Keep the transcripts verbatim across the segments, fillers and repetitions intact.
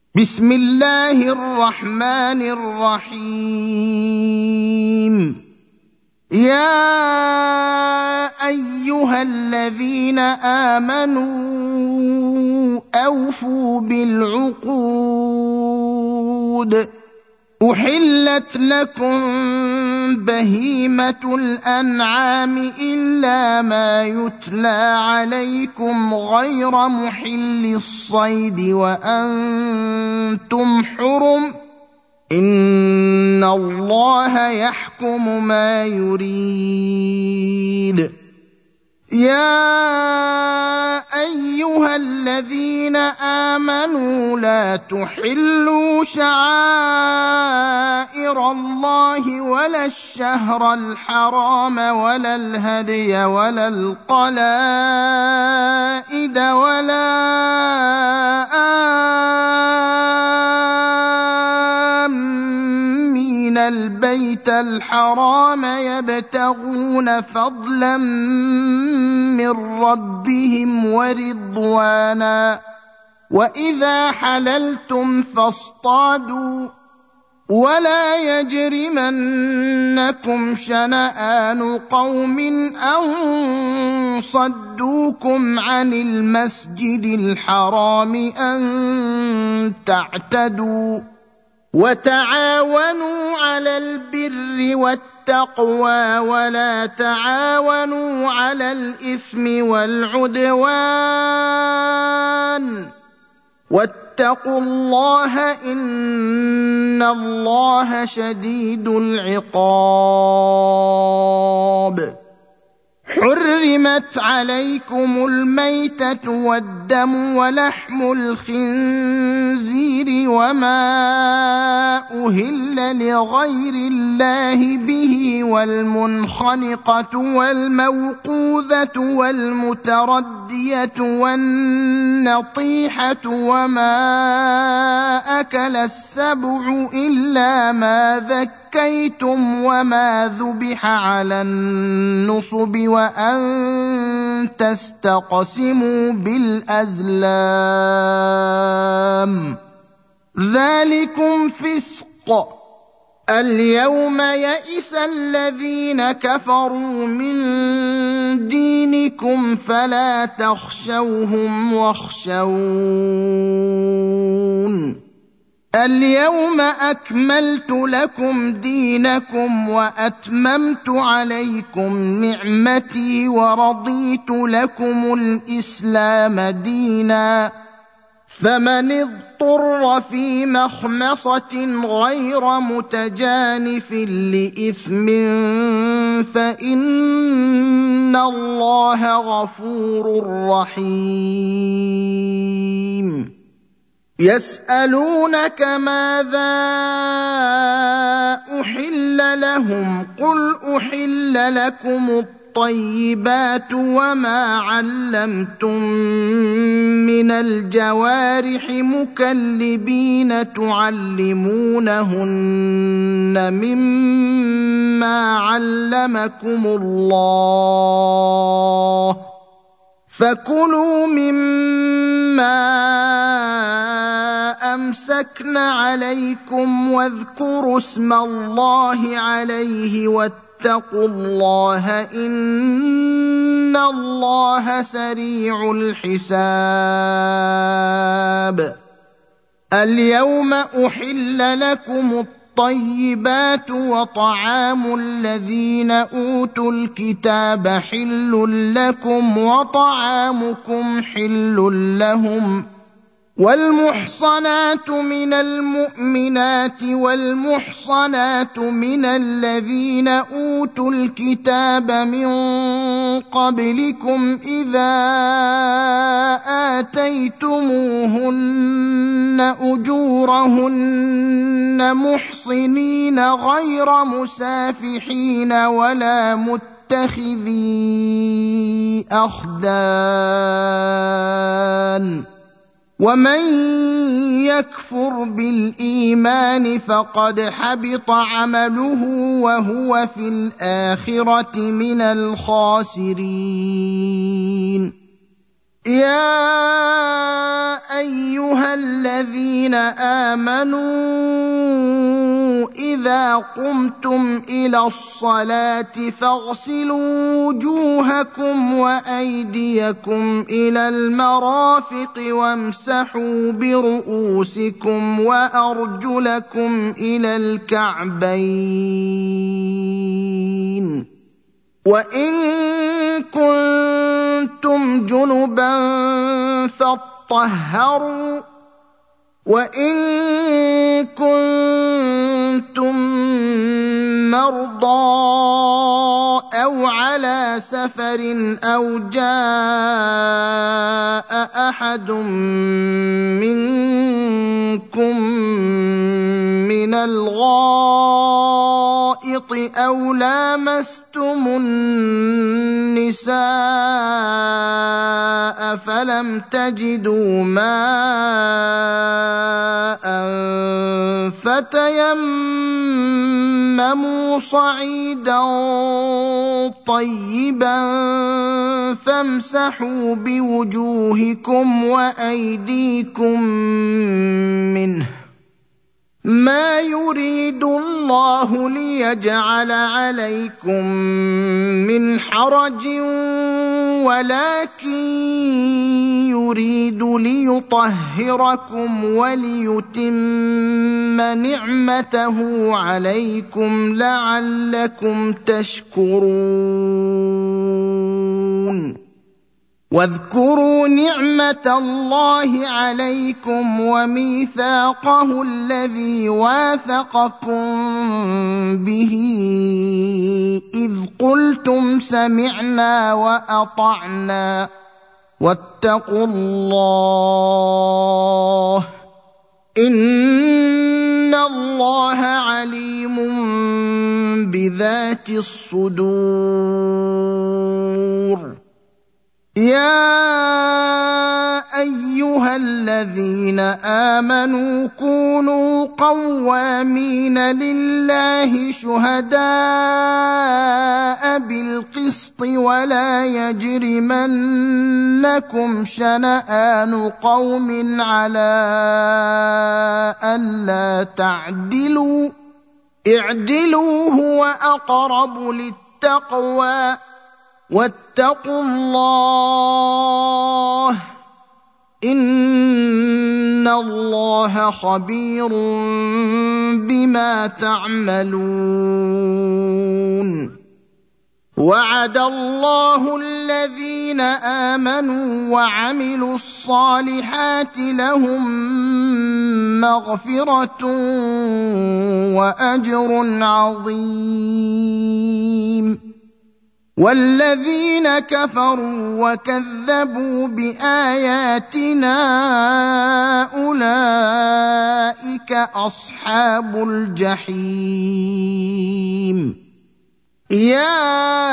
بسم الله الرحمن الرحيم. يا ايها الذين امنوا اوفوا بالعقود. احلت لكم بهيمه الانعام الا ما يتلى عليكم غير محل الصيد وانتم حرم ان الله يحكم ما يريد. يا ايها الذين امنوا لا تحلوا شعائر الله ولا الشهر الحرام ولا الهدي ولا القلائد ولا آمين البيت الحرام يبتغون فضلا من ربهم ورضوانا وإذا حللتم فاصطادوا ولا يجرمنكم شنآن قوم أن صدوكم عن المسجد الحرام أن تعتدوا وتعاونوا على البر والتقوى ولا تعاونوا على الإثم والعدوان واتقوا الله إن الله شديد العقاب. حرمت عليكم الميتة والدم ولحم الخنزير وما أهل لغير الله به والمنخنقة والموقوذة والمتردية والنطيحة وما أكل السبع إلا ما ذكرتم زكيتم وما ذبح على النصب وأن تستقسموا بالأزلام ذلكم فسق. اليوم يئس الذين كفروا من دينكم فلا تخشوهم واخشون. اليوم أكملت لكم دينكم وأتممت عليكم نعمتي ورضيت لكم الإسلام دينا. فمن اضطر في مخمصة غير متجانف لإثم فإن الله غفور رحيم. يسألونك ماذا أحل لهم قل أحل لكم الطيبات وما علمتم من الجوارح مكلبين تعلمونهن مما علمكم الله فكلوا مما أمسكن عليكم واذكروا اسم الله عليه واتقوا الله إن الله سريع الحساب. اليوم أحل لكم الطيبات وطعام الذين أوتوا الكتاب حل لكم وطعامكم حل لهم والمحصنات من المؤمنات والمحصنات من الذين أوتوا الكتاب من قبلكم إذا آتيتموهن أجورهن محصنين غير مسافحين ولا متخذي أخدان ومن يكفر بالإيمان فقد حبط عمله وهو في الآخرة من الخاسرين. يا أيها ايها الذين امنوا اذا قمتم الى الصلاه فاغسلوا وجوهكم وايديكم الى المرافق وامسحوا برؤوسكم وارجلكم الى الكعبين وان كنتم جنبا فاطهروا وان كنتم مرضى او على سفر او جاء احد منكم من الغائط او لامستم النساء فلم تجدوا ماء فتيمموا صعيدا طيبا فامسحوا بوجوهكم وايديكم منه ما يريد الله ليجعل عليكم من حرج ولكن يريد ليطهركم وليتم نعمته عليكم لعلكم تشكرون واذكروا نعمة الله عليكم وميثاقه الذي واثقكم به إذ قلتم سمعنا وأطعنا واتقوا الله إن الله عليم بذات الصدور يا ايها الذين امنوا كونوا قوامين لله شهداء بالقسط ولا يجرمنكم شنآن قوم على ألا تعدلوا اعدلوا هو اقرب للتقوى واتقوا الله إن الله خبير بما تعملون وعد الله الذين آمنوا وعملوا الصالحات لهم مغفرة وأجر عظيم والذين كفروا وكذبوا بآياتنا أولئك أصحاب الجحيم يا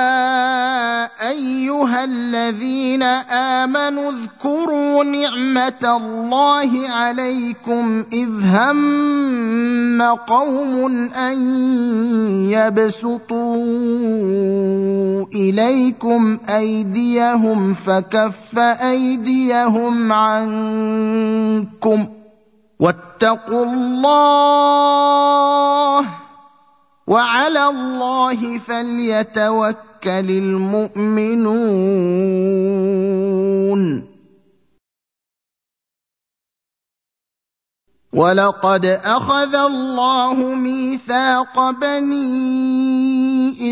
أيها الذين آمنوا اذكروا نعمة الله عليكم إذ هم قوم أن يبسطوا إليكم أيديهم فكف أيديهم عنكم واتقوا الله وعلى الله فليتوكل المؤمنون ولقد أخذ الله ميثاق بني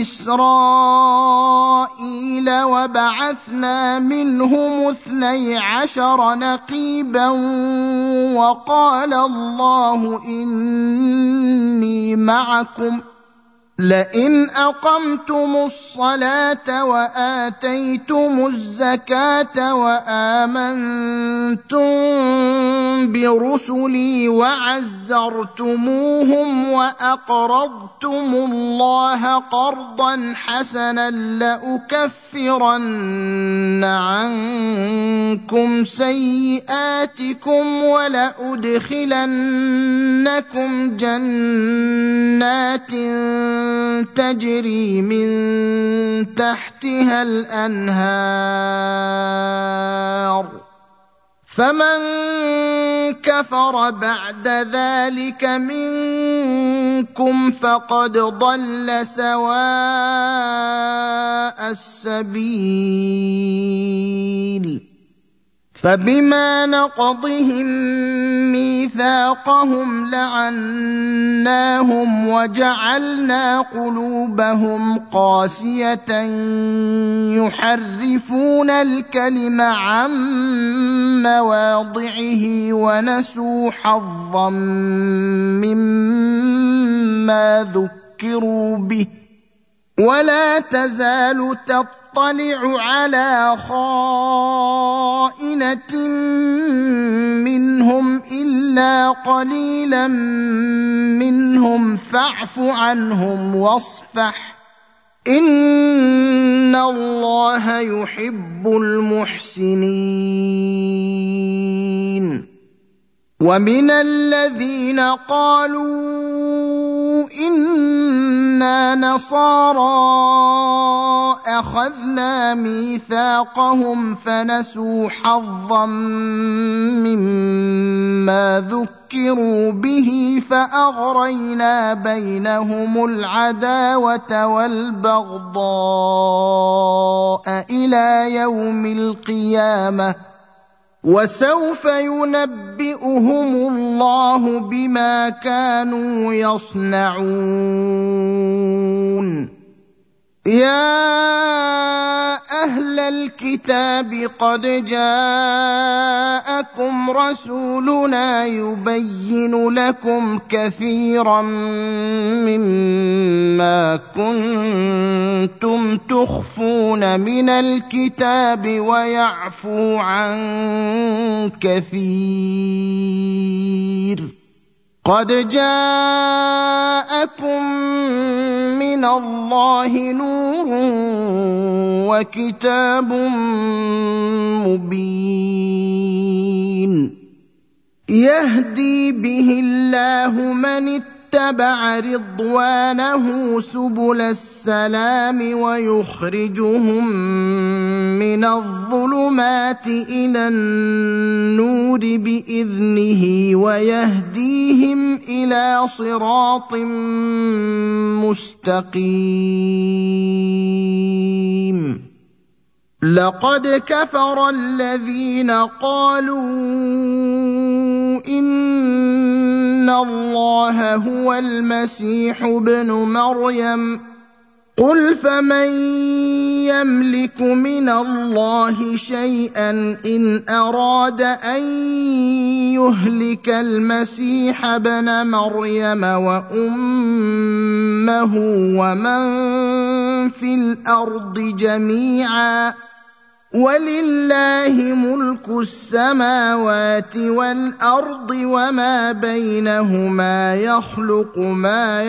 إسرائيل وبعثنا منهم اثني عشر نقيبا وقال الله إني معكم لئن أقمتم الصلاة وآتيتم الزكاة وآمنتم برسلي وعزرتموهم وأقرضتم الله قرضا حسنا لأكفرن عنكم سيئاتكم ولأدخلنكم جنات تجري من تحتها الأنهار فمن كفر بعد ذلك منكم فقد ضل سواء السبيل فبما نقضهم ميثاقهم لعناهم وجعلنا قلوبهم قاسية يحرفون الكلم عن مواضعه ونسوا حظا مما ذكروا به ولا تزال تطلع على خائنة منهم إلا قليلا منهم فاعف عنهم واصفح إن الله يحب المحسنين ومن الذين قالوا إنا نصارى أخذنا ميثاقهم فنسوا حظا مما ذكروا به فأغرينا بينهم العداوة والبغضاء إلى يوم القيامة وسوف ينبئهم الله بما كانوا يصنعون يا أهل الكتاب قد جاءكم رسولنا يبين لكم كثيرا مما كنتم تخفون من الكتاب ويعفو عن كثير قد جاءكم من الله نور وكتاب مبين يهدي به الله من اتبع رضوانه سبل السلام ويخرجهم من الظلمات إلى النور بإذنه ويهديهم إلى صراط مستقيم لقد كفر الذين قالوا إن الله هو المسيح ابن مريم قل فمن يملك من الله شيئا إن أراد أن يهلك المسيح ابن مريم وأمه ومن في الأرض جميعا ولله ملك السماوات والأرض وما بينهما يخلق ما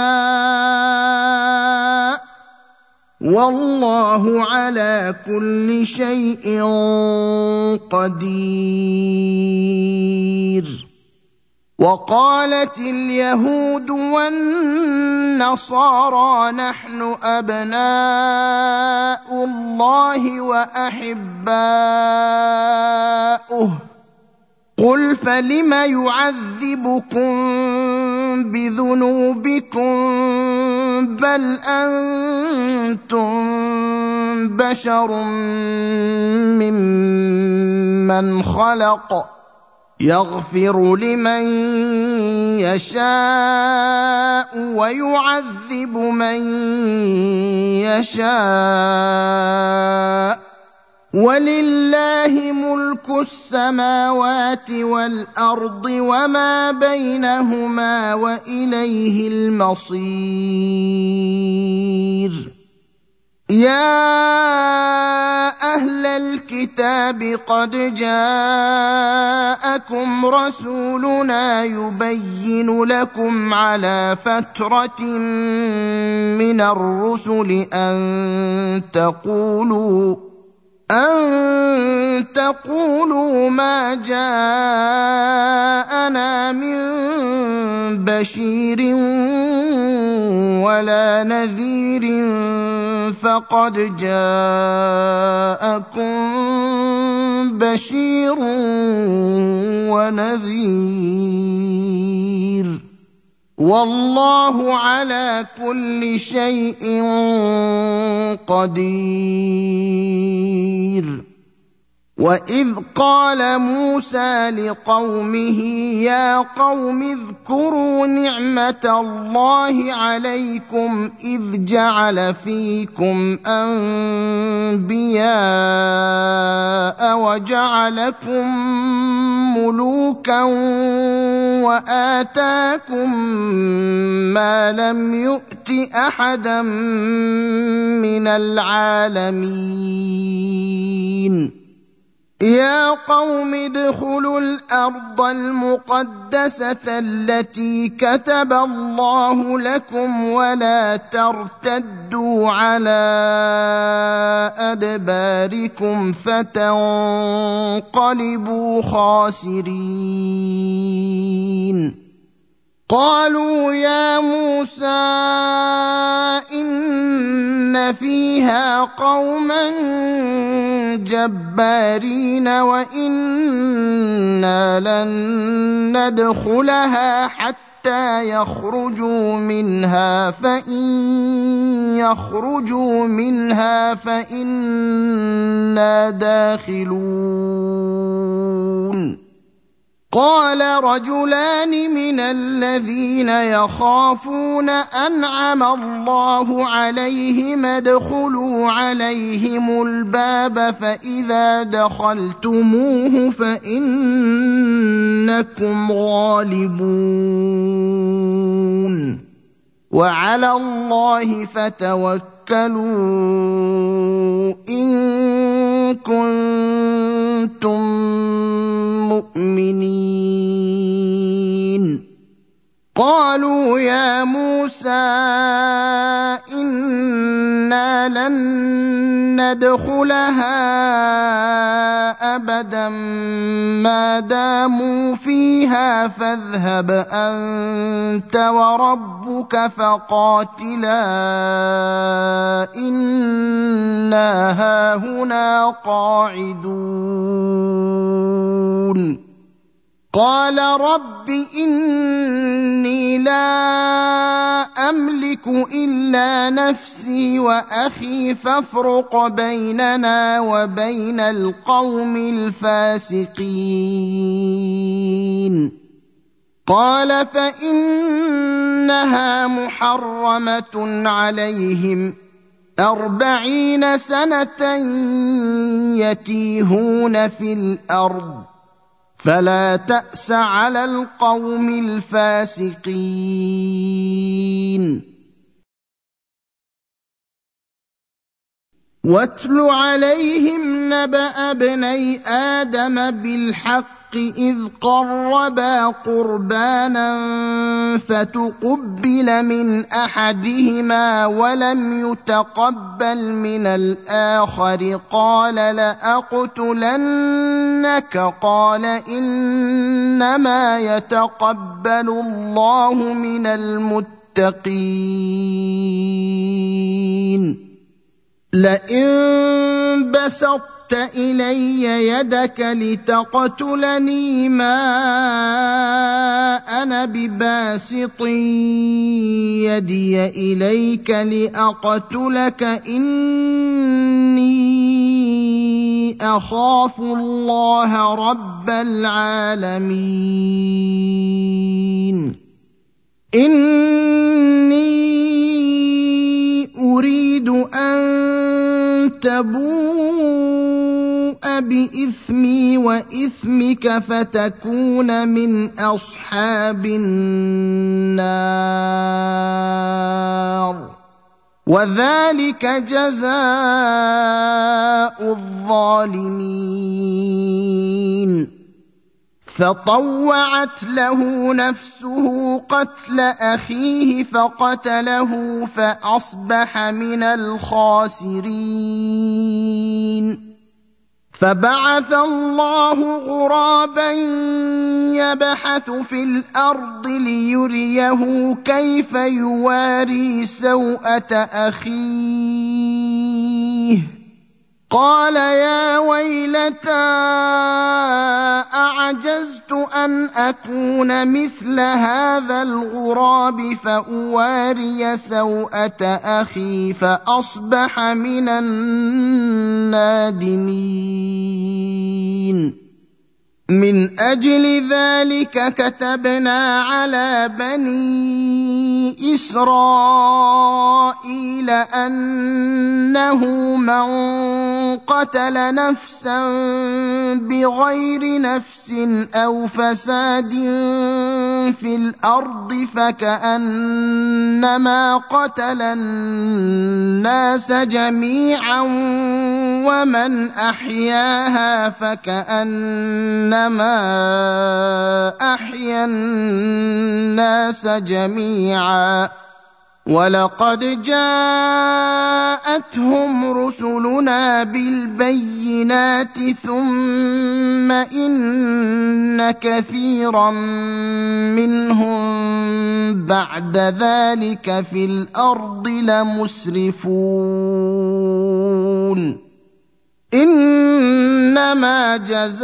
يشاء والله على كل شيء قدير وقالت اليهود والنصارى نحن أبناء الله وأحباؤه قل فلم يعذبكم بذنوبكم بل أنتم بشر ممن خلق يغفر لمن يشاء ويعذب من يشاء ولله ملك السماوات والأرض وما بينهما وإليه المصير يا أهل الكتاب قد جاءكم رسولنا يبين لكم على فترة من الرسل أن تقولوا أن تقولوا ما جاءنا من بشير ولا نذير فقد جاءكم بشير ونذير والله على كل شيء قدير. وإذ قال موسى لقومه يا قوم اذكروا نعمة الله عليكم إذ جعل فيكم أنبياء وجعلكم ملوكا وآتاكم ما لم يؤت أحدا من العالمين. يا قوم ادخلوا الأرض المقدسة التي كتب الله لكم ولا ترتدوا على أدباركم فتنقلبوا خاسرين. قالوا يا موسى إن فيها قوما جبارين وإنا لن ندخلها حتى يخرجوا منها فإن يخرجوا منها فإنا داخلون. قال رجلان من الذين يخافون أنعم الله عليهم ادخلوا عليهم الباب فإذا دخلتموه فإنكم غالبون وعلى الله فتوكلوا إن كنتم مؤمنين. قالوا يا موسى إنا لن ندخلها أبدا ما داموا فيها فاذهب أنت وربك فقاتلا إنا هاهنا قاعدون. قال رب إني لا أملك إلا نفسي وأخي فافرق بيننا وبين القوم الفاسقين. قال فإنها محرمة عليهم أربعين سنة يتيهون في الأرض فلا تأس على القوم الفاسقين. واتل عليهم نبأ ابني آدم بالحق إذ قربا قربانا فتقبل من أحدهما ولم يتقبل من الآخر قال لأقتلنك قال إنما يتقبل الله من المتقين. لئن بسطت إلي يدك لتقتلني ما أنا بباسط يدي إليك لأقتلك إني أخاف الله رب العالمين. إني أريد أن تبوء بإثمي وإثمك فتكون من أصحاب النار وذلك جزاء الظالمين. فطوعت له نفسه قتل أخيه فقتله فأصبح من الخاسرين. فبعث الله غرابا يبحث في الأرض ليريه كيف يواري سوءة أخيه قال يا ويلتى أعجزت أن أكون مثل هذا الغراب فأواري سوءة أخي فأصبح من النادمين من أجل ذلك كتبنا على بني إسرائيل أنه من قتل نفسا بغير نفس أو فساد في الأرض فكأنما قتل الناس جميعا ومن أحياها فكأنما أحيا الناس جميعا ولقد جاءتهم رسلنا بالبينات ثم إن كثيرا منهم بعد ذلك في الأرض لمسرفون إنما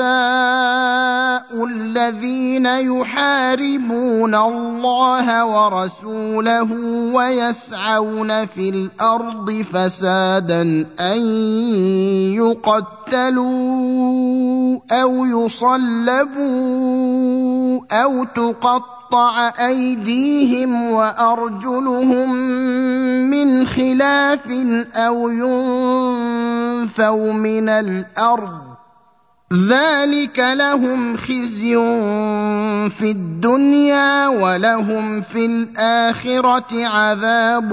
جزاء الذين يحاربون الله ورسوله ويسعون في الأرض فسادا أن يقتلوا أو يصلبوا أو تقطع أيديهم وأرجلهم من خلاف أو ينفوا من الأرض ذلك لهم خزي في الدنيا ولهم في الآخرة عذاب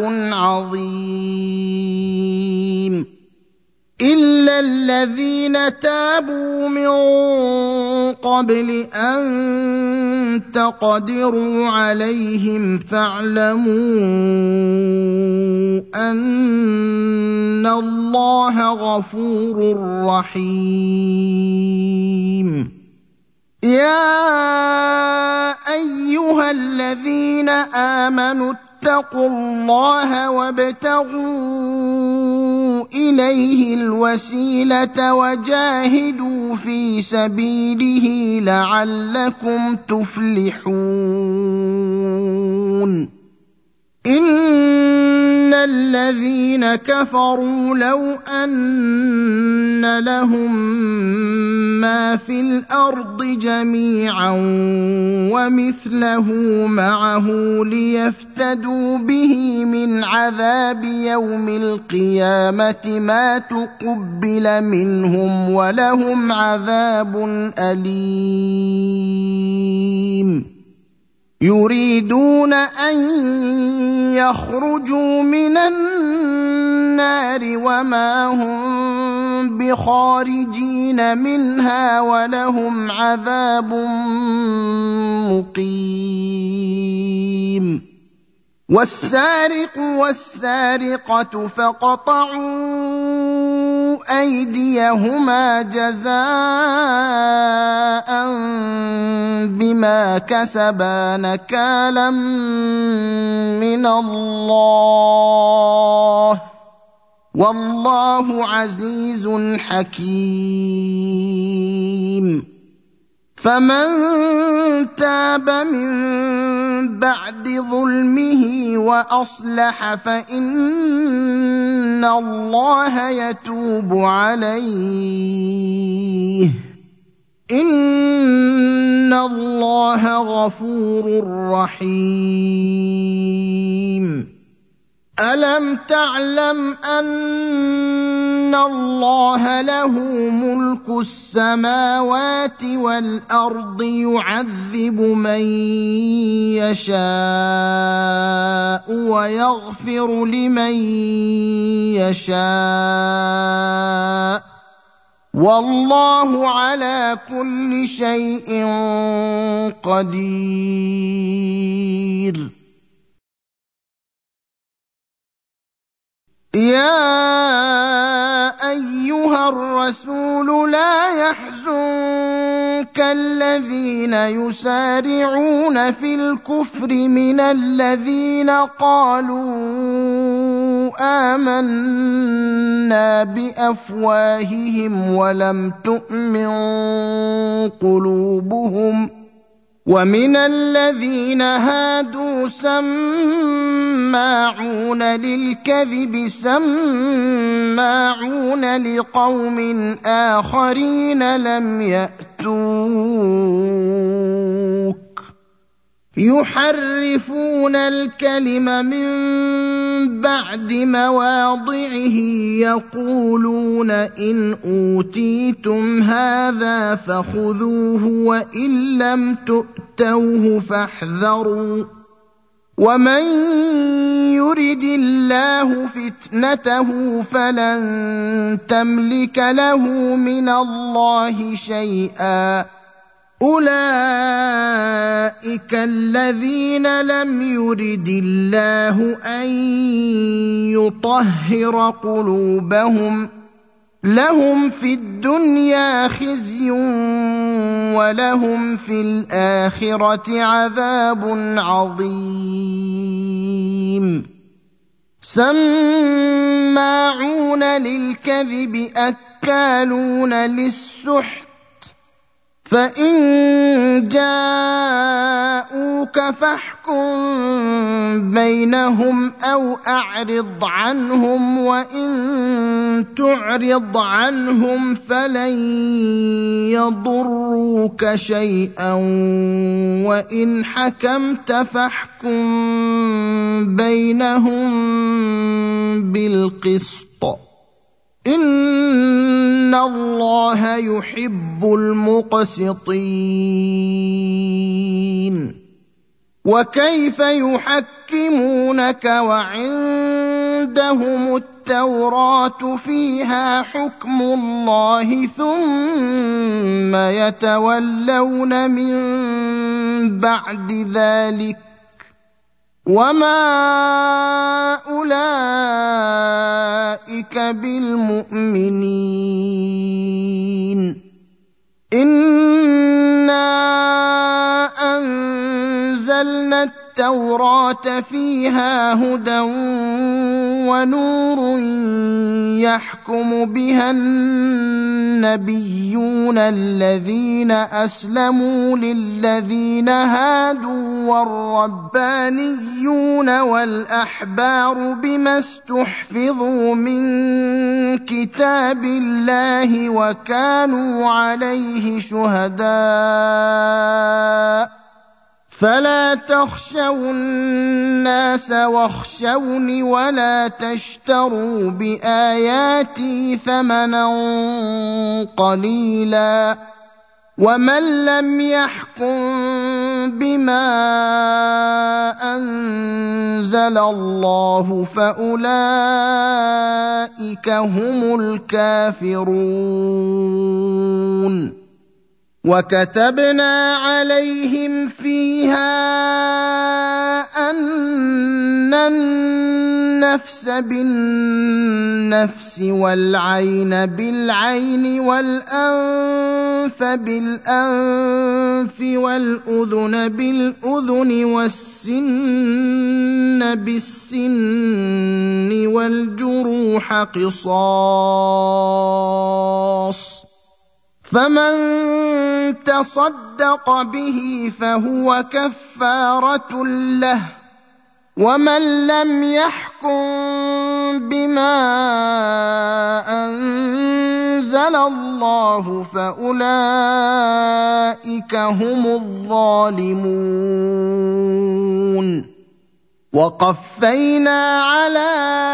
عظيم إلا الذين تابوا من قبل أن تقدروا عليهم فاعلموا أن الله غفور رحيم يا أيها الذين آمنوا اتقوا الله وابتغوا إليه الوسيلة وجاهدوا في سبيله لعلكم تفلحون إن الذين كفروا لو أن لهم ما في الأرض جميعا ومثله معه ليفتدوا به من عذاب يوم القيامة ما تقبل منهم ولهم عذاب أليم يريدون أن يخرجوا من النار وما هم بخارجين منها ولهم عذاب مقيم والسارق والسارقة فاقطعوا أيديهما جزاء بما كسبا نكالا من الله والله عزيز حكيم فمن تاب من بعد ظلمه وأصلح فإن الله يتوب عليه إن الله غفور رحيم ألم تعلم أن الله له ملك السماوات والأرض يعذب من يشاء ويغفر لمن يشاء والله على كل شيء قدير يا أيها الرسول لا يحزنك الذين يسارعون في الكفر من الذين قالوا آمنا بأفواههم ولم تؤمن قلوبهم ومن الذين هادوا سماعون للكذب سماعون لقوم آخرين لم يأتوك يحرفون الكلم من بعد مواضعه يقولون إن أوتيتم هذا فخذوه وإن لم تؤتوه فاحذروا ومن يرد الله فتنته فلن تملك له من الله شيئا أولئك الذين لم يرد الله أن يطهر قلوبهم لهم في الدنيا خزي ولهم في الآخرة عذاب عظيم سماعون للكذب أكالون للسحت فإن جاءوك فاحكم بينهم أو أعرض عنهم وإن تعرض عنهم فلن يضروك شيئا وإن حكمت فاحكم بينهم بالقسط إن الله يحب المقسطين وكيف يحكمونك وعندهم التوراة فيها حكم الله ثم يتولون من بعد ذلك وما أولئك بالمؤمنين إنا أنزلنا التوراة فيها هدى ونور يحكم بها النبيون الذين أسلموا للذين هادوا والربانيون والأحبار بما استحفظوا من كتاب الله وكانوا عليه شهداء فلا تخشوا الناس واخشوني ولا تشتروا بآياتي ثمنا قليلا ومن لم يحكم بما أنزل الله فأولئك هم الكافرون وكتبنا عليهم فيها أن النفس بالنفس والعين بالعين والأنف بالأنف والأذن بالأذن والسن بالسن والجروح قصاص فمن تصدق به فهو كفارة له ومن لم يحكم بما أنزل الله فأولئك هم الظالمون وقفينا على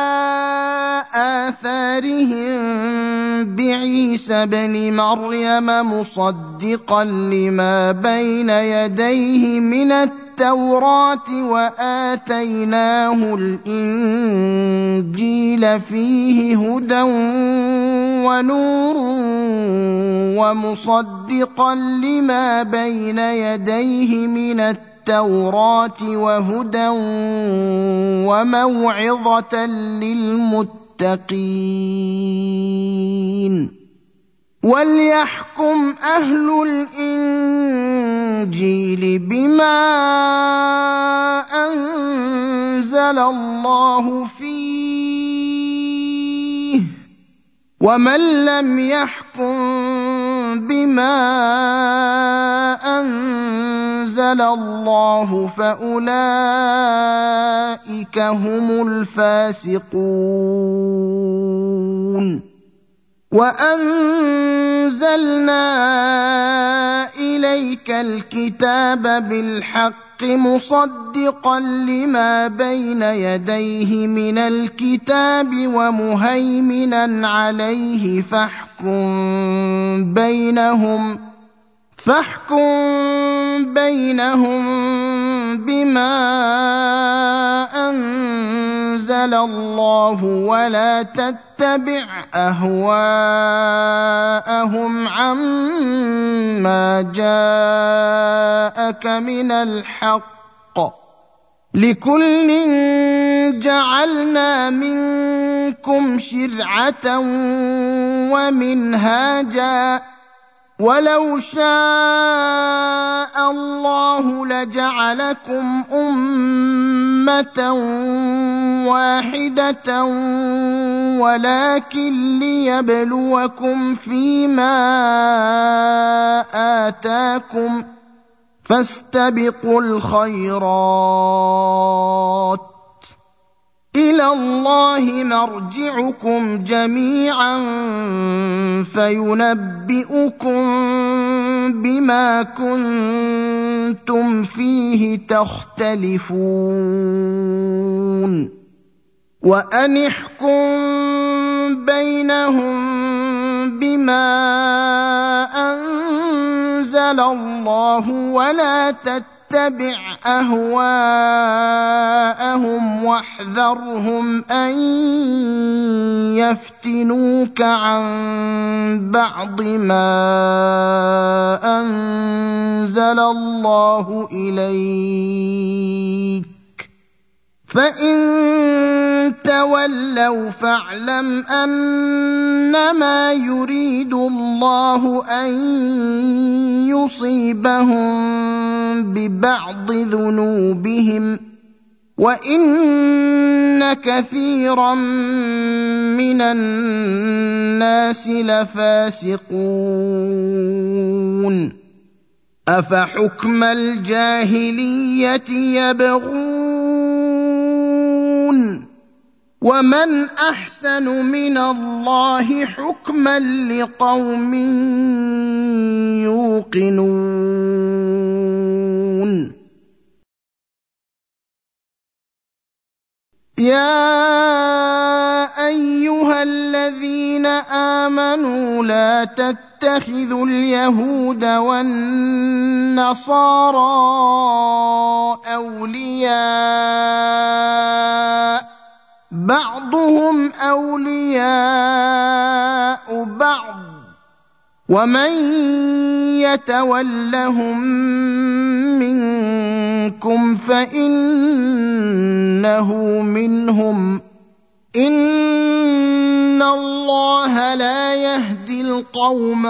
آثارهم بعيسى ابن مريم مصدقا لما بين يديه من التوراة وآتيناه الإنجيل فيه هدى ونور ومصدقا لما بين يديه من التوراة التوراة وهدى وموعظة للمتقين وليحكم أهل الإنجيل بما أنزل الله فيه ومن لم يحكم بما أنزل الله فأولئك هم الفاسقون وأنزلنا إليك الكتاب بالحق مصدقا لما بين يديه من الكتاب ومهيمنا عليه فاحكم بينهم فاحكم بينهم بما أنزل الله ولا تتبع أهواءهم عما جاءك من الحق لكل جعلنا منكم شرعة ومنهاجا ولو شاء الله لجعلكم أمة واحدة ولكن ليبلوكم فيما آتاكم فاستبقوا الخيرات إلى الله مرجعكم جميعا فينبئكم بما كنتم فيه تختلفون وأن احكم بينهم بما أنزل الله ولا تتبع اتبع أهواءهم واحذرهم أن يفتنوك عن بعض ما أنزل الله إليك فإن تولوا فاعلم أنما يريد الله أن يصيبهم ببعض ذنوبهم وإن كثيرا من الناس لفاسقون أفحكم الجاهلية يبغون ومن أحسن من الله حكما لقوم يوقنون يا أيها الذين آمنوا لا تتخذوا اليهود والنصارى أولياء بعضهم أولياء بعض ومن يتولهم منكم فإنه منهم إن الله لا يهدي القوم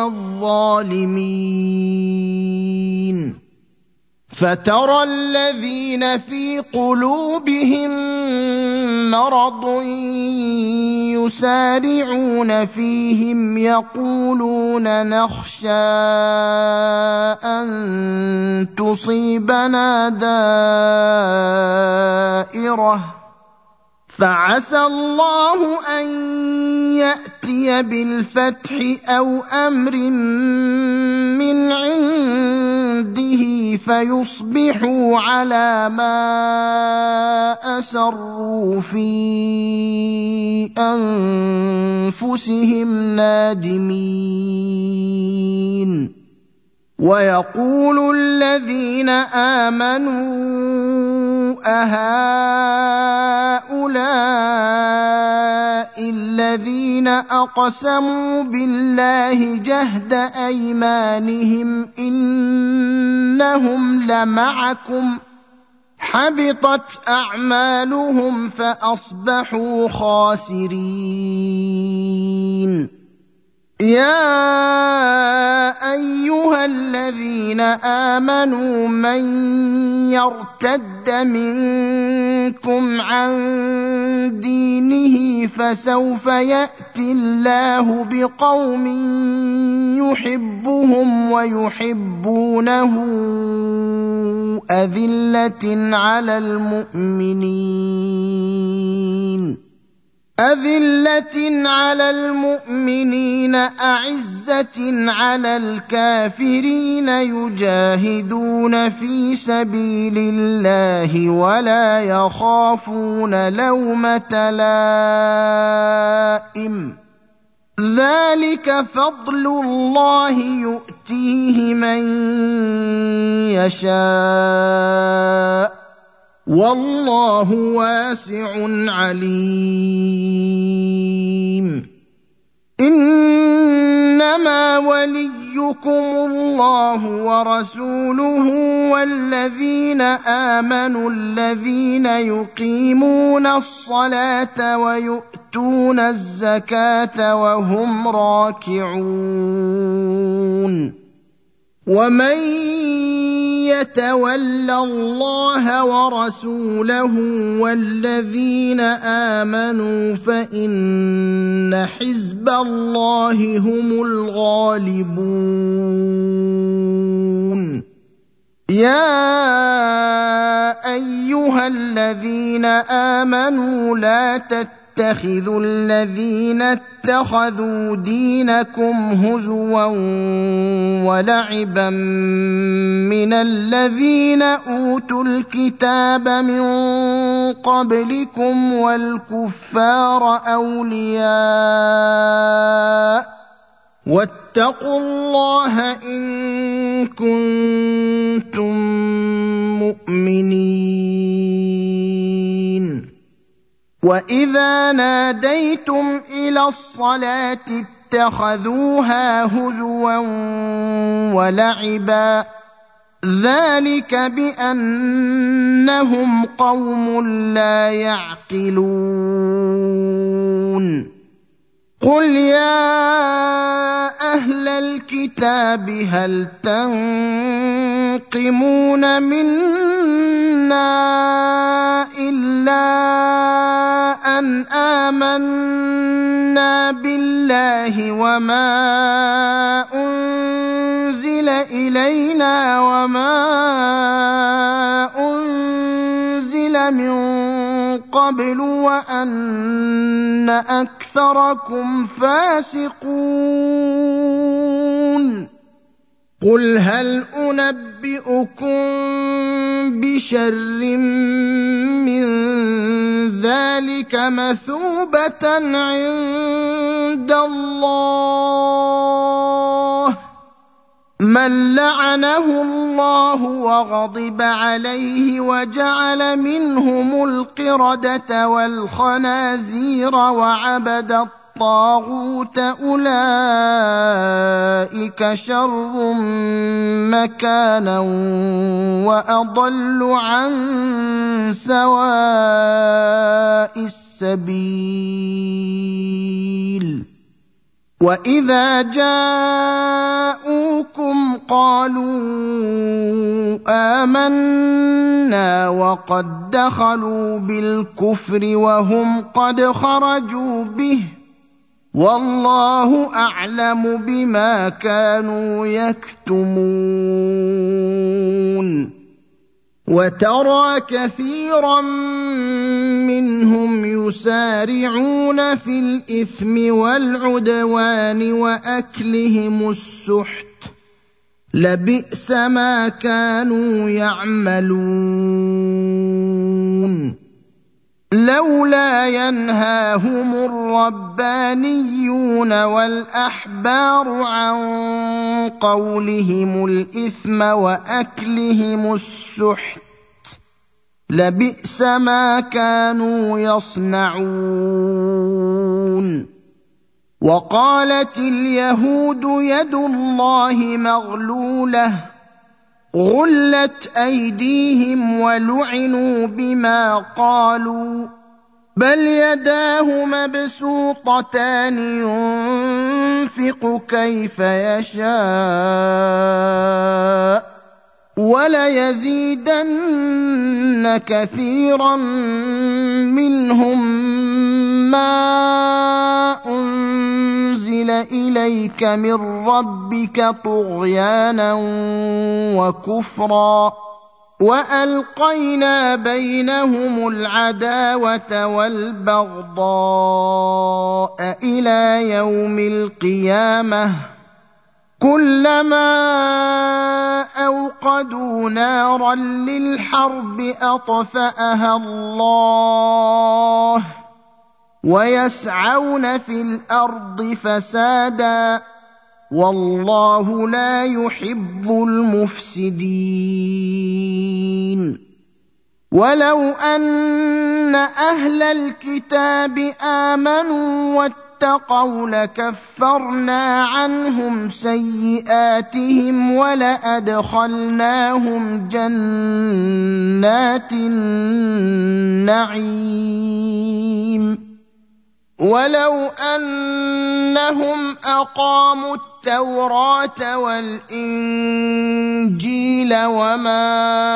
الظالمين فترى الذين في قلوبهم مرض يسارعون فيهم يقولون نخشى أن تصيبنا دائرة فعسى الله أن يأتي بالفتح أو أمر من عنده فيصبحوا على ما أسروا في أنفسهم نادمين ويقول الذين آمنوا أهؤلاء الذين أقسموا بالله جهد أيمانهم إنهم لمعكم حبطت أعمالهم فأصبحوا خاسرين يا أيها الذين آمنوا من يرتد منكم عن دينه فسوف يأتي الله بقوم يحبهم ويحبونه أذلة على المؤمنين أذلة على المؤمنين أعزة على الكافرين يجاهدون في سبيل الله ولا يخافون لومة لائم ذلك فضل الله يؤتيه من يشاء والله واسع عليم إنما وليكم الله ورسوله والذين آمنوا الذين يقيمون الصلاة ويؤتون الزكاة وهم راكعون ومن يتول الله ورسوله والذين آمنوا فإن حزب الله هم الغالبون يا أيها الذين آمنوا لا تتخذوا الذين اتخذوا دينكم هزوا ولعبا من الذين أوتوا الكتاب من قبلكم والكفار أولياء واتقوا الله إن كنتم مؤمنين وإذا ناديتم إلى الصلاة اتخذوها هزوا ولعبا ذلك بأنهم قوم لا يعقلون قل يا أهل الكتاب هل تنقمون منا إلا أن آمنا بالله وما أنزل إلينا وما أنزل من قبل وأن أكثركم فاسقون قل هل أنبئكم بشر من ذلك مثوبة عند الله من لعنه الله وغضب عليه وجعل منهم القردة والخنازير وعبد الطاغوت أولئك شر مكانا وأضل عن سواء السبيل وإذا جاءوكم قالوا آمنا وقد دخلوا بالكفر وهم قد خرجوا به والله أعلم بما كانوا يكتمون وترى كثيرا منهم يسارعون في الإثم والعدوان وأكلهم السحت لبئس ما كانوا يعملون لولا ينهاهم الربانيون والأحبار عن قولهم الإثم وأكلهم السحت لبئس ما كانوا يصنعون وقالت اليهود يد الله مغلولة غلت أيديهم ولعنوا بما قالوا بل يداه مبسوطتان ينفق كيف يشاء وليزيدن كثيرا منهم ما أنزل إليك من ربك طغيانا وكفرا وألقينا بينهم العداوة والبغضاء إلى يوم القيامة كلما أوقدوا نارا للحرب أطفأها الله ويسعون في الأرض فسادا والله لا يحب المفسدين ولو أن أهل الكتاب آمنوا واتقوا لكفرنا عنهم سيئاتهم ولأدخلناهم جنات النعيم ولو أنهم أقاموا التوراة والإنجيل وما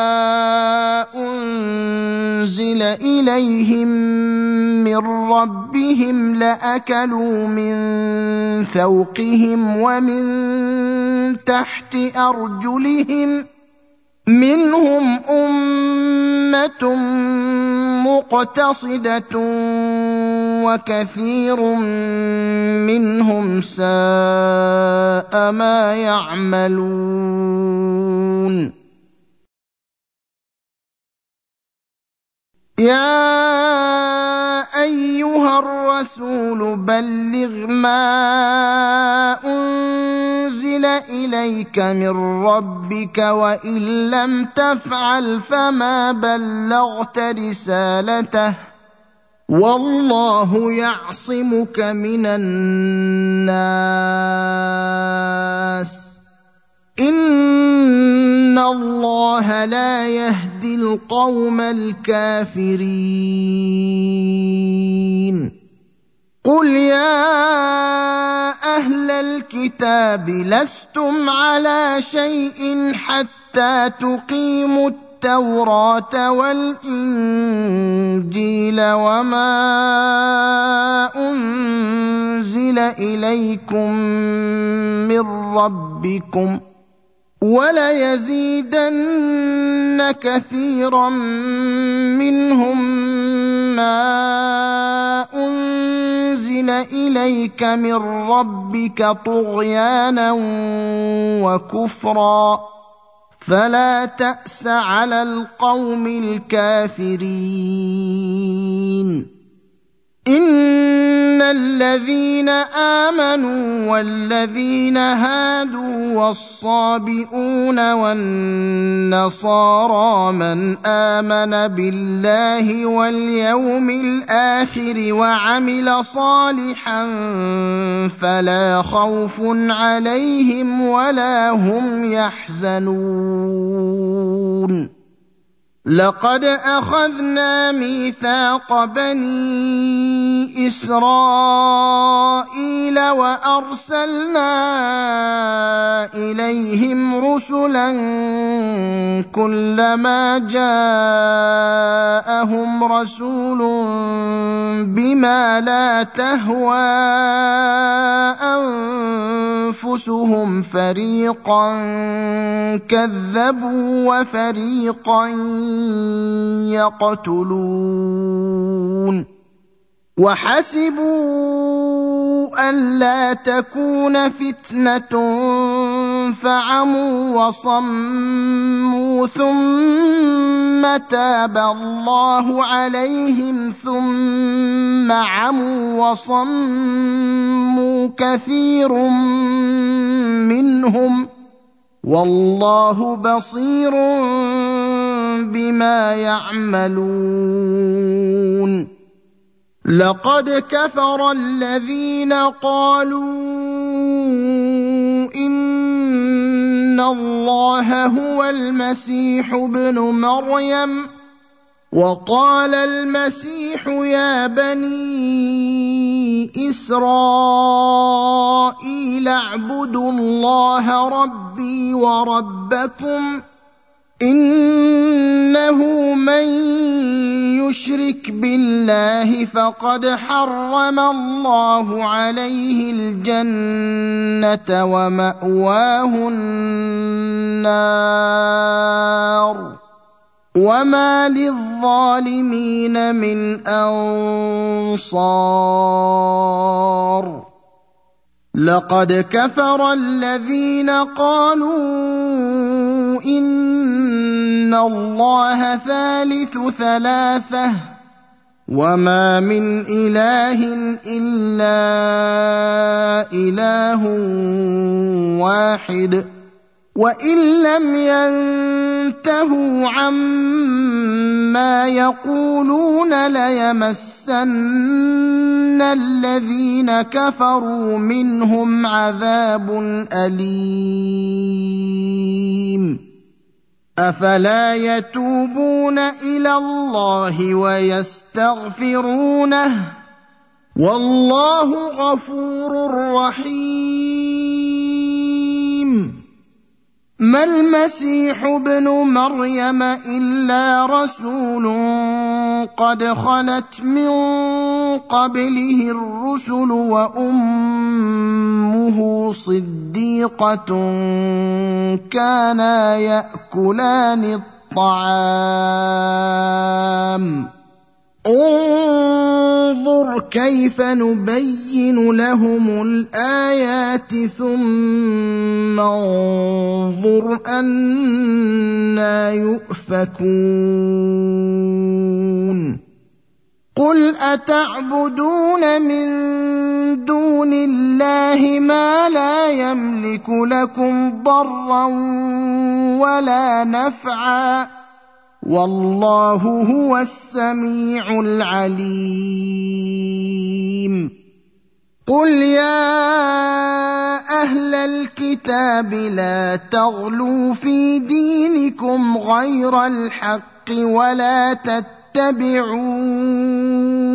أنزل إليهم من ربهم لأكلوا من فوقهم ومن تحت أرجلهم منهم أمة مقتصدة وكثير منهم ساء ما يعملون يا أيها الرسول بلغ ما أنزل إليك من ربك وإن لم تفعل فما بلغت رسالته والله يعصمك من الناس إن الله لا يهدي القوم الكافرين قل يا أهل الكتاب لستم على شيء حتى تقيموا التوراة والإنجيل وما أنزل إليكم من ربكم وليزيدن كثيرا منهم ما أنزل إليك من ربك طغيانا وكفرا فلا تأس على القوم الكافرين إن الذين آمنوا والذين هادوا والصابئون والنصارى من آمن بالله واليوم الآخر وعمل صالحا فلا خوف عليهم ولا هم يحزنون لقد أخذنا ميثاق بني إسرائيل وأرسلنا إليهم رسلا كلما جاءهم رسول بما لا تهوى أنفسهم فريقا كذبوا وفريقا يقتلون وحسبوا ألا تكون فتنة فعموا وصموا ثم تاب الله عليهم ثم عموا وصموا كثير منهم والله بصير بما يعملون لقد كفر الذين قالوا إن الله هو المسيح ابن مريم وقال المسيح يا بني إسرائيل اعبدوا الله ربي وربكم إنه من يشرك بالله فقد حرم الله عليه الجنة ومأواه النار وما للظالمين من أنصار لقد كفر الذين قالوا إن الله ثالث ثلاثة وما من إله إلا إله واحد وإن لم ينتهوا عما يقولون ليمسن الذين كفروا منهم عذاب أليم أفلا يتوبون إلى الله ويستغفرونه والله غفور رحيم ما المسيح ابن مريم إلا رسول قد خلت من قبله الرسل وأمه صديقة كانا يأكلان الطعام انظر كيف نبين لهم الآيات ثم انظر أنى يؤفكون قل أتعبدون من دون الله ما لا يملك لكم ضرا ولا نفعا والله هو السميع العليم قل يا أهل الكتاب لا تغلوا في دينكم غير الحق ولا تتبعوا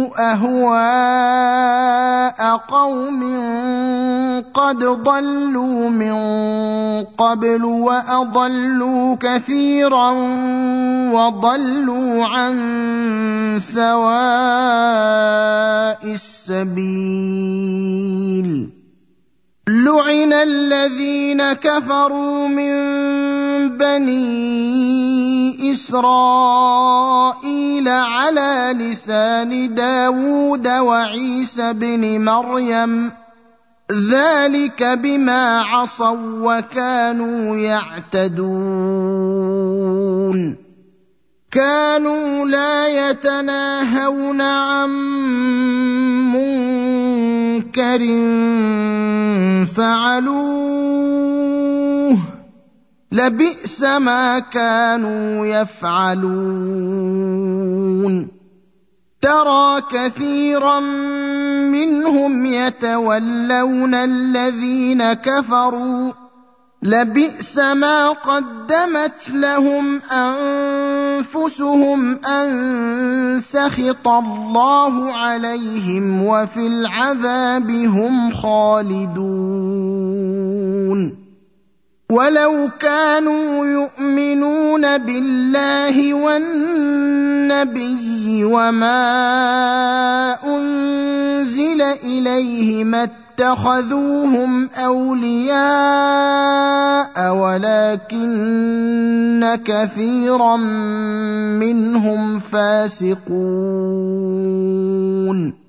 أهواء قوم قد ضلوا من قبل وأضلوا كثيرا وضلوا عن سواء السبيل لعن الذين كفروا من بني إسرائيل على لسان داود وعيسى بن مريم ذلك بما عصوا وكانوا يعتدون كانوا لا يتناهون عن منكر فعلوه لبئس ما كانوا يفعلون ترى كثيرا منهم يتولون الذين كفروا لبئس ما قدمت لهم أنفسهم أن سخط الله عليهم وفي العذاب هم خالدون ولو كانوا يؤمنون بالله والنبي وما أنزل إليه ما اتخذوهم أولياء ولكن كثيرا منهم فاسقون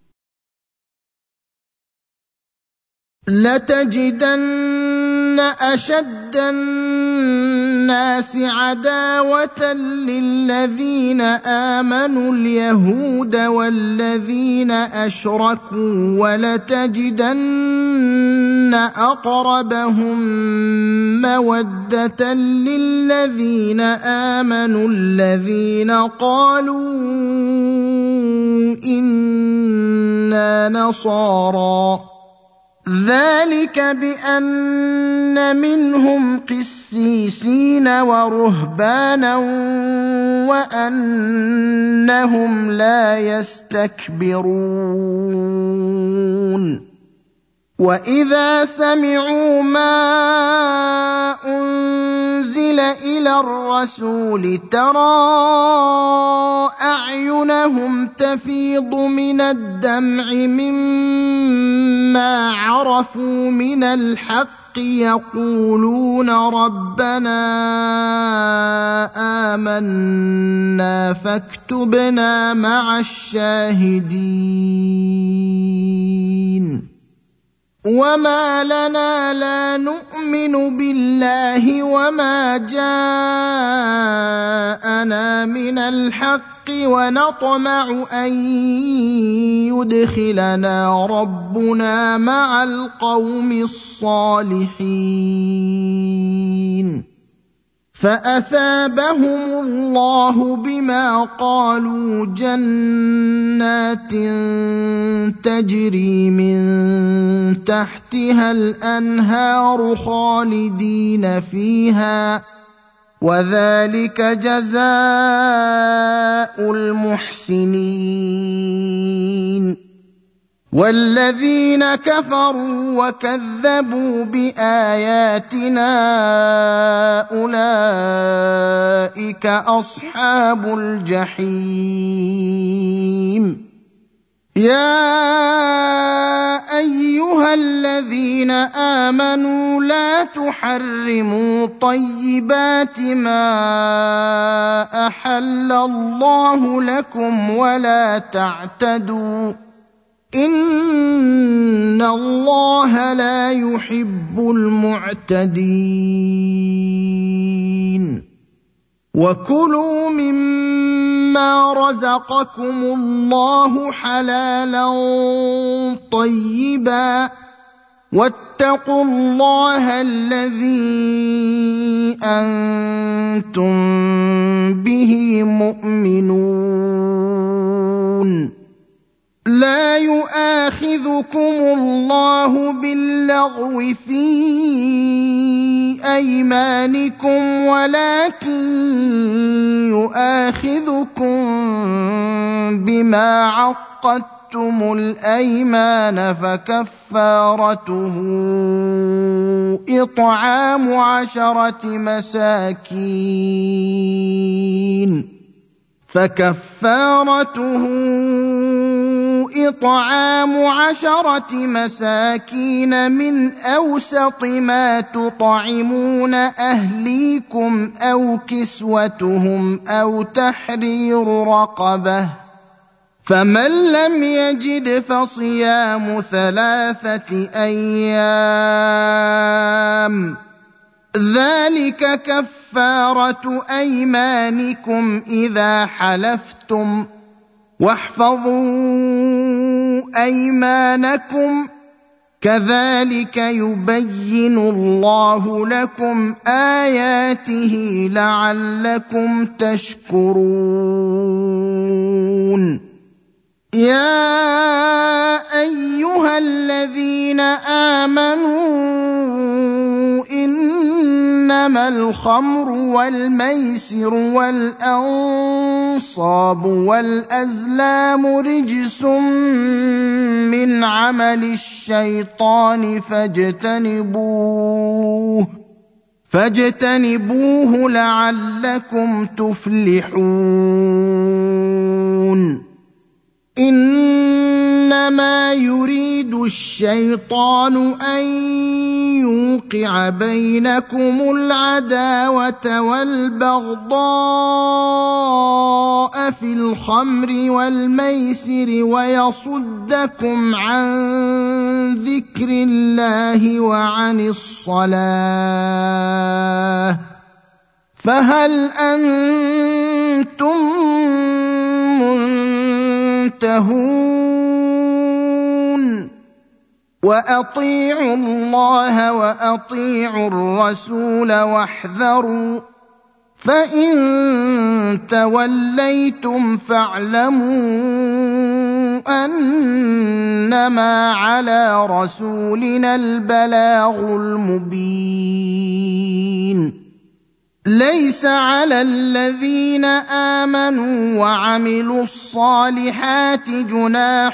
لتجدن أشد الناس عداوة للذين آمنوا اليهود والذين أشركوا ولتجدن أقربهم مودة للذين آمنوا الذين قالوا إنا نصارى ذلك بأن منهم قسيسين ورهبانا وأنهم لا يستكبرون وإذا سمعوا ما أنزل إلى الرسول ترى أعينهم تفيض من الدمع مما عرفوا من الحق يقولون ربنا آمنا فاكتبنا مع الشاهدين وما لنا لا نؤمن بالله وما جاءنا من الحق ونطمع أن يدخلنا ربنا مع القوم الصالحين فأثابهم الله بما قالوا جنات تجري من تحتها الأنهار خالدين فيها وذلك جزاء المحسنين والذين كفروا وكذبوا بآياتنا أولئك أصحاب الجحيم يا أيها الذين آمنوا لا تحرموا طيبات ما أحل الله لكم ولا تعتدوا إن الله لا يحب المعتدين وكلوا مما رزقكم الله حلالا طيبا واتقوا الله الذي أنتم به مؤمنون لا يؤاخذكم الله باللغو في أيمانكم ولكن يؤاخذكم بما عقدتم الأيمان فكفارته إطعام عشرة مساكين فكفارته إطعام عشرة مساكين من أوسط ما تطعمون أهليكم أو كسوتهم أو تحرير رقبة فمن لم يجد فصيام ثلاثة أيام ذلك كفارة أيمانكم إذا حلفتم واحفظوا أيمانكم كذلك يبين الله لكم آياته لعلكم تشكرون يا أيها الذين آمنوا إنما الخمر والميسر والأنصاب والأزلام رجس من عمل الشيطان فاجتنبوه فاجتنبوه لعلكم تفلحون إنما يريد الشيطان أن يوقع بينكم العداوة والبغضاء في الخمر والميسر ويصدكم عن ذكر الله وعن الصلاة فهل أنتم منتهون وأطيعوا الله وأطيعوا الرسول واحذروا فإن توليتم فاعلموا أنما على رسولنا البلاغ المبين ليس على الذين آمنوا وعملوا الصالحات جناح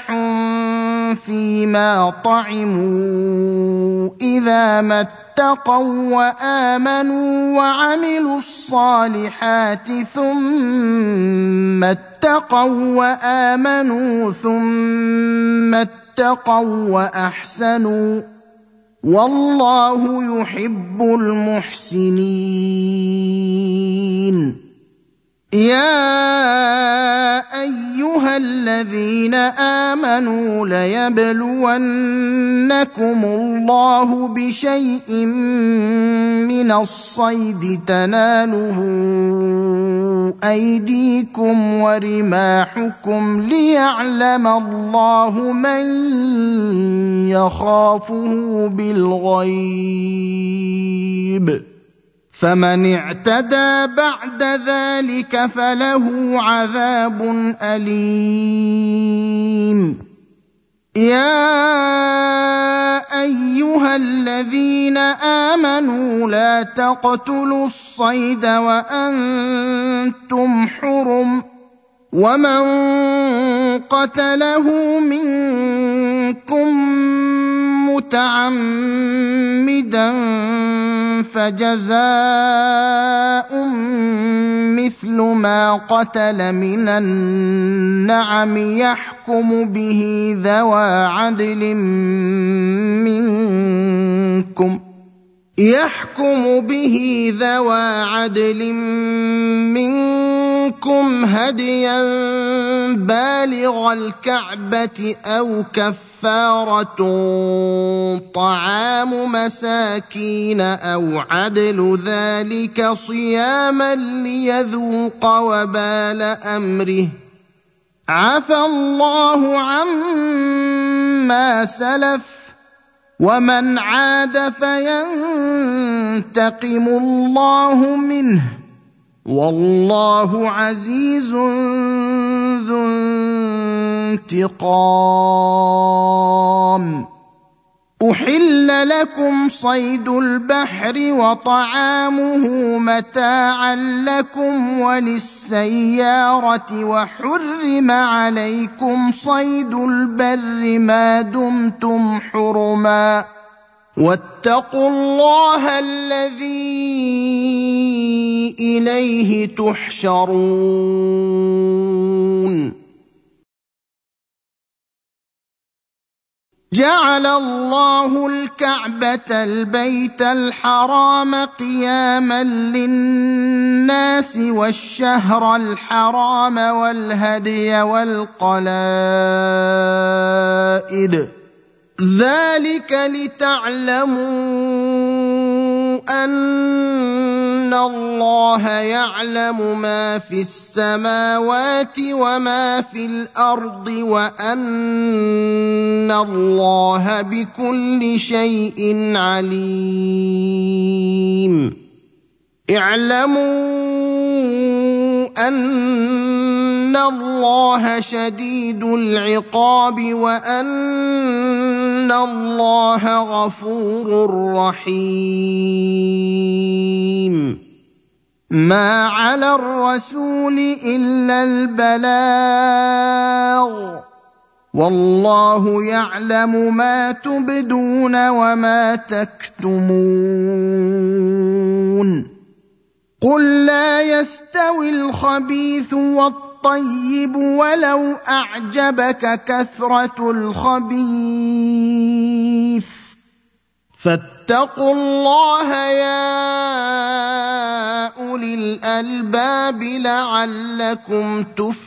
فيما طعموا إذا ما اتقوا وآمنوا وعملوا الصالحات ثم اتقوا وآمنوا ثم اتقوا وأحسنوا والله يحب المحسنين. يا أيها الذين آمنوا ليبلونكم الله بشيء من الصيد تناله أيديكم ورماحكم ليعلم الله من يخافه بالغيب، فمن اعتدى بعد ذلك فله عذاب أليم. يا أيها الذين آمنوا لا تقتلوا الصيد وأنتم حرم، ومن قتله منكم متعمدا فجزاء مثل ما قتل من النعم يحكم به ذوى عدل منكم يحكم به ذوى عدل منكم هديا بالغ الكعبة أو كفارة طعام مساكين أو عدل ذلك صياما ليذوق وبال أمره، عفى الله عما سلف ومن عاد فينتقم الله منه والله عزيز ذو انتقام. أحل لكم صيد البحر وطعامه متاعا لكم وللسيارة، وحرم عليكم صيد البر ما دمتم حرما، واتقوا الله الذي إليه تحشرون. جعل الله الكعبة البيت الحرام قياما للناس والشهر الحرام والهدي والقلائد، ذلك لتعلموا أن الله يعلم ما في السماوات وما في الأرض وأن الله بكل شيء عليم. اعلموا أن الله شديد العقاب وأن الله غفور رحيم. ما على الرسول إلا البلاغ، والله يعلم ما تبدون وما تكتمون. قل لا يستوي الخبيث والطيب ولو أعجبك كثرة الخبيث، فاتقوا الله يا أولي الألباب لعلكم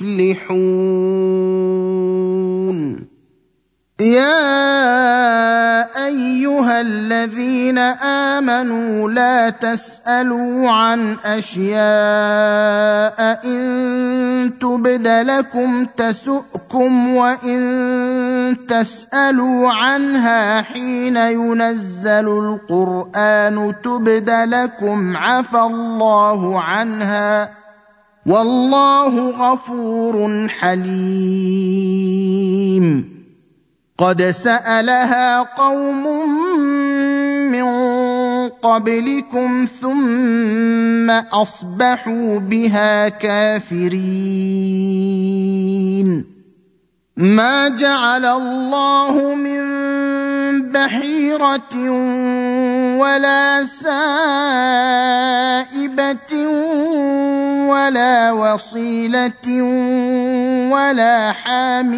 تفلحون. يا أيها الذين آمنوا لا تسألوا عن أشياء إن تبد لكم تسؤكم وإن تسألوا عنها حين ينزل القرآن تبد لكم عفى الله عنها والله غفور حليم. قد سألها قوم من قبلكم ثم أصبحوا بها كافرين ما جعل الله من بحيرة ولا سائبة ولا وصيلة ولا حام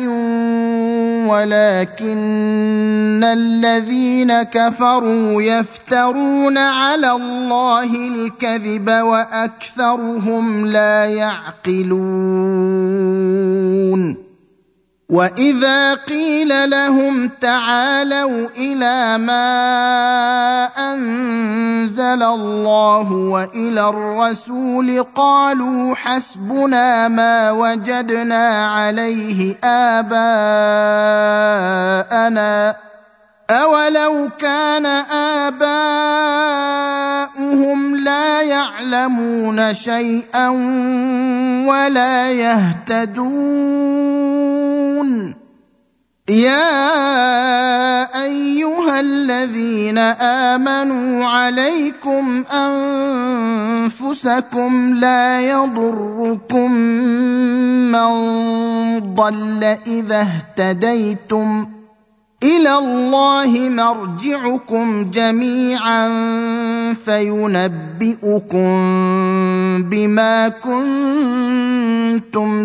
ولكن الذين كفروا يفترون على الله الكذب وأكثرهم لا يعقلون وإذا قيل لهم تعالوا إلى ما أنزل الله وإلى الرسول قالوا حسبنا ما وجدنا عليه آباءنا أولو كان آباؤهم لا يعلمون شيئا ولا يهتدون يا أيها الذين آمنوا عليكم أنفسكم لا يضركم من ضل إذا اهتديتم إلى الله مرجعكم جميعا فينبئكم بما كنتم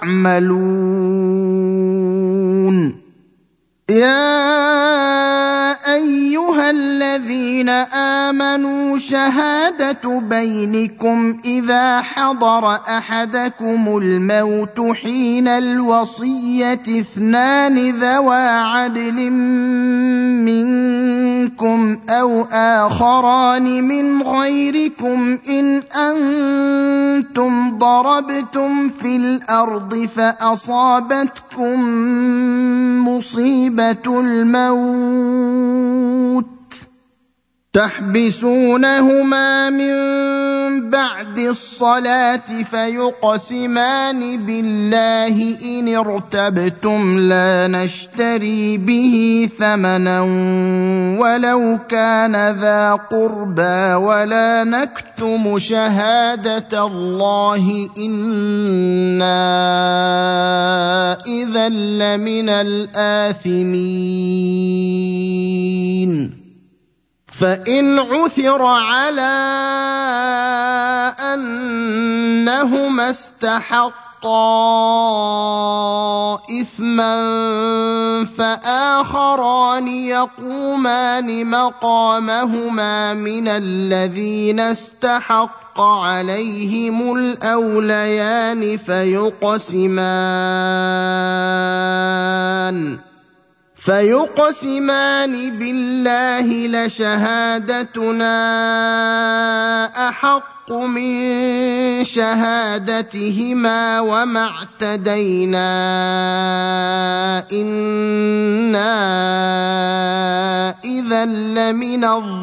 تعملون يا أيها الذين آمنوا شهادة بينكم إذا حضر أحدكم الموت حين الوصية اثنان ذوى عدل منكم أو آخران من غيركم إن أنتم ضربتم في الأرض فأصابتكم مصيبة الموت تحبسونهما من بعد الصلاة فيقسمان بالله إن ارتبتم لا نشتري به ثمنا ولو كان ذا قربى ولا نكتم شهادة الله إنا إذا لمن الآثمين فإن عثر على أنهما استحقا إثما فآخران يقومان مقامهما من الذين استحق عليهم الأوليان فيقسمان فيقسمان بالله لشهادتنا أحق من شهادتهما وما اعتدينا إنا إذا لمن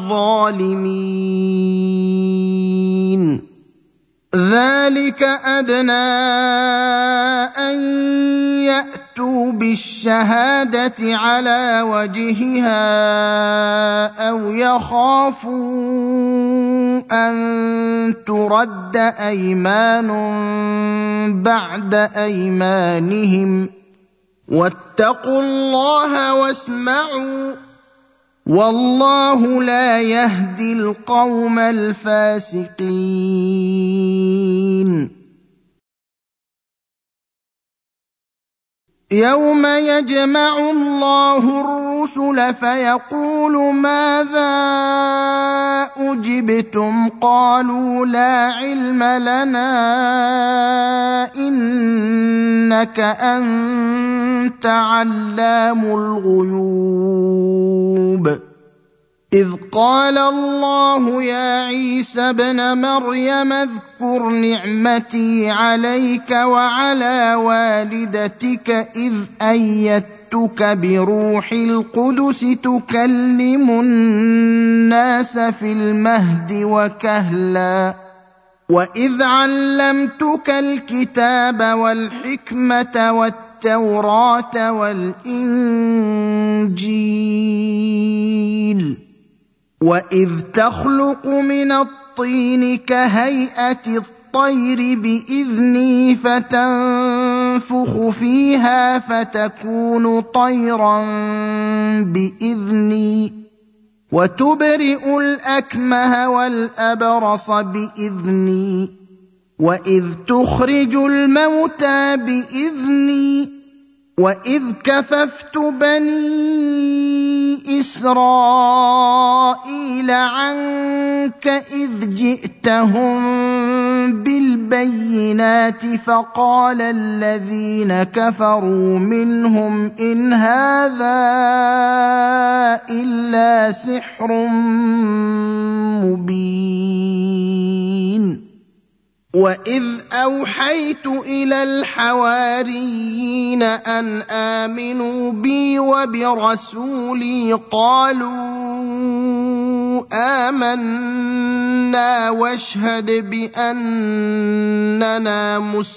الظالمين ذلك أدنى أن يأتوا بالشهادة على وجهها أو يخافوا أن ترد أيمان بعد أيمانهم واتقوا الله واسمعوا والله لا يهدي القوم الفاسقين يوم يجمع الله الرسل فيقول ماذا أجبتم قالوا لا علم لنا إنك أنت علام الغيوب إذ قال الله يا عيسى ابن مريم اذكر نعمتي عليك وعلى والدتك إذ أيدتك بروح القدس تكلم الناس في المهد وكهلا وإذ علمتك الكتاب والحكمة والتوراة والإنجيل وإذ تخلق من الطين كهيئة الطير بإذني فتنفخ فيها فتكون طيرا بإذني وتبرئ الأكمه والأبرص بإذني وإذ تخرج الموتى بإذني وإذ كففت بني إسرائيل عنك إذ جئتهم بالبينات فقال الذين كفروا منهم إن هذا إلا سحر مبين وإذ أوحيت إلى الحواريين أن آمنوا بي وبرسولي قالوا آمنا واشهد بأننا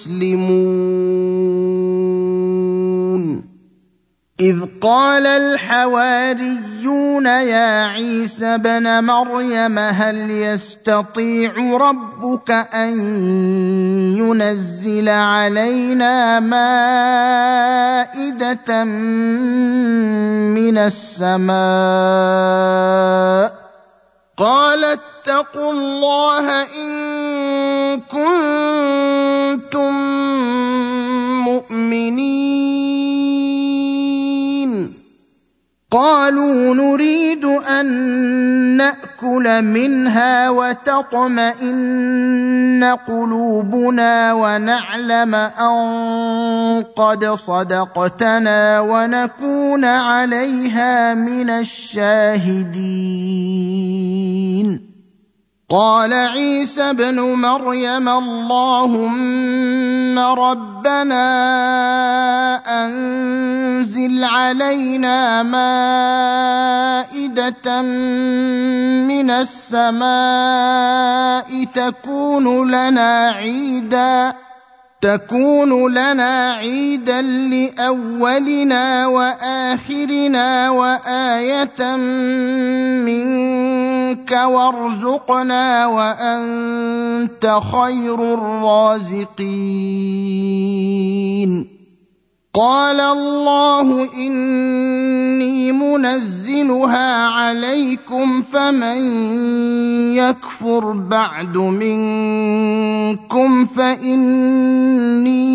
مسلمون إذ قال الحواريون يا عيسى ابن مريم هل يستطيع ربك أن ينزل علينا مائدة من السماء قال اتقوا الله إن كنتم مؤمنين قالوا نريد أن نأكل منها وتطمئن قلوبنا ونعلم أن قد صدقتنا ونكون عليها من الشاهدين قال عيسى ابن مريم اللهم ربنا أنزل علينا مائدة من السماء تكون لنا عيدا تكون لنا عيدا لأولنا وآخرنا وآية منك وارزقنا وأنت خير الرازقين قال الله إني منزلها عليكم فمن يكفر بعد منكم فإني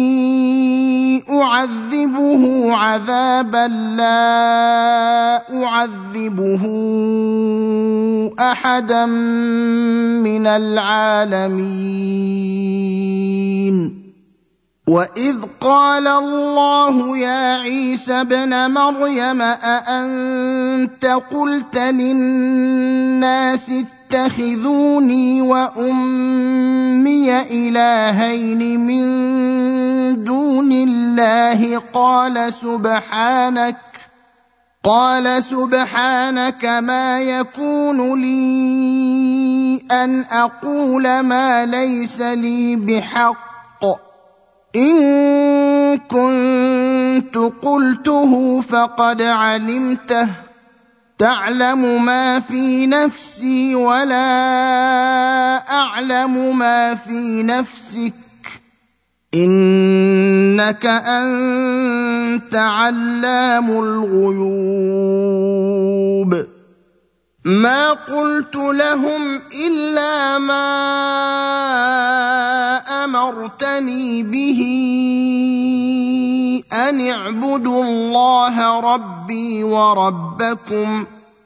أعذبه عذابا لا أعذبه أحدا من العالمين وإذ قال الله يا عيسى ابن مريم أأنت قلت للناس اتخذوني وأمي إلهين من دون الله قال سبحانك قال سبحانك ما يكون لي أن أقول ما ليس لي بحق إن كنت قلته فقد علمته تعلم ما في نفسي ولا أعلم ما في نفسك إنك أنت علام الغيوب ما قلت لهم إلا ما أمرتني به أن اعبدوا الله ربي وربكم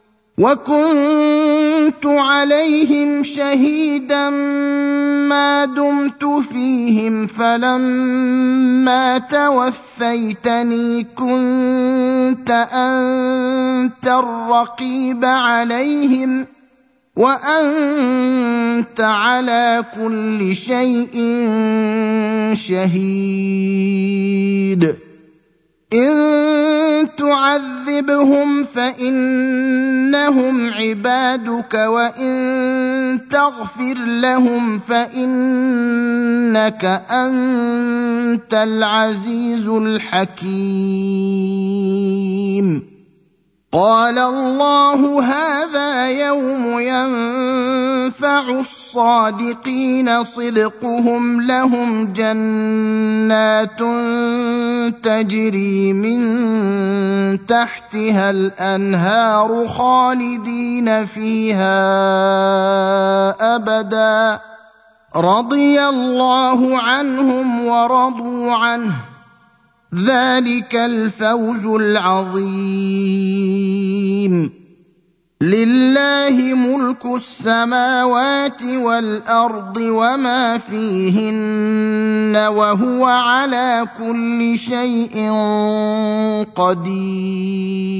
وكنت عليهم شهيدا ما دمت فيهم فلما توفيتني كنت أنت الرقيب عليهم وأنت على كل شيء شهيد إن تعذبهم فإنهم عبادك وإن تغفر لهم فإنك أنت العزيز الحكيم قال الله هذا يوم ينفع الصادقين صدقهم لهم جنات تجري من تحتها الأنهار خالدين فيها أبدا رضي الله عنهم ورضوا عنه ذلك الفوز العظيم لله ملك السماوات والأرض وما فيهن وهو على كل شيء قدير